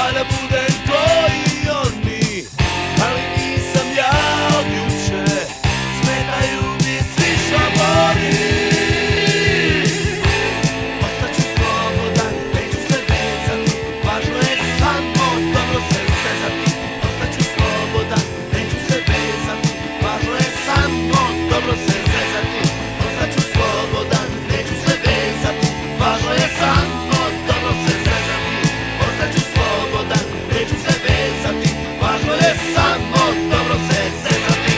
da budem koji oni, ali nisam ja od juče. Smetaju mi svi šabori. Ostaću slobodan, neću se vezati, važno je samo dobro se zezati. Ostaću slobodan, neću se vezati, važno je samo dobro se zezati. Ostaću slobodan, neću se vezati, važno je samo dobro se zezati. Ostaću slobodan, neću se vezati, važno je samo dobro se zezati.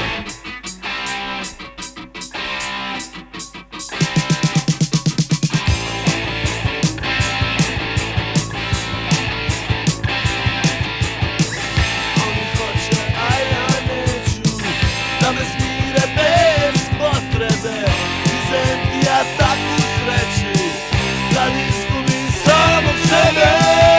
Oni hoće, a ja neću, da me smire bez potrebe. Izem ti ja takvu sreću, da izgubim samog sebe.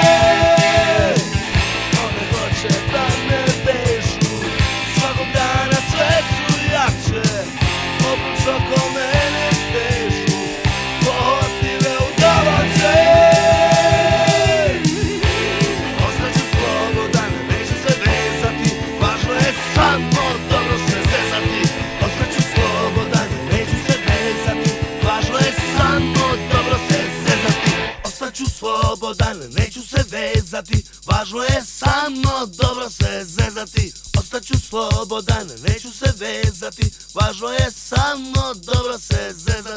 One hoće da me vežu, svakog dana sve su jače. Obruč oko mene stežu, pohotljive udavače. Ostaću slobodan, neću se vezati, važno je samo dobro se zezati. Ostaću slobodan, neću se vezati, važno je samo dobro se zezati. Ostaću slobodan, neću se vezati, važno je samo dobro se zezati. Ostaću slobodan, neću se vezati, važno je samo dobro se zezati.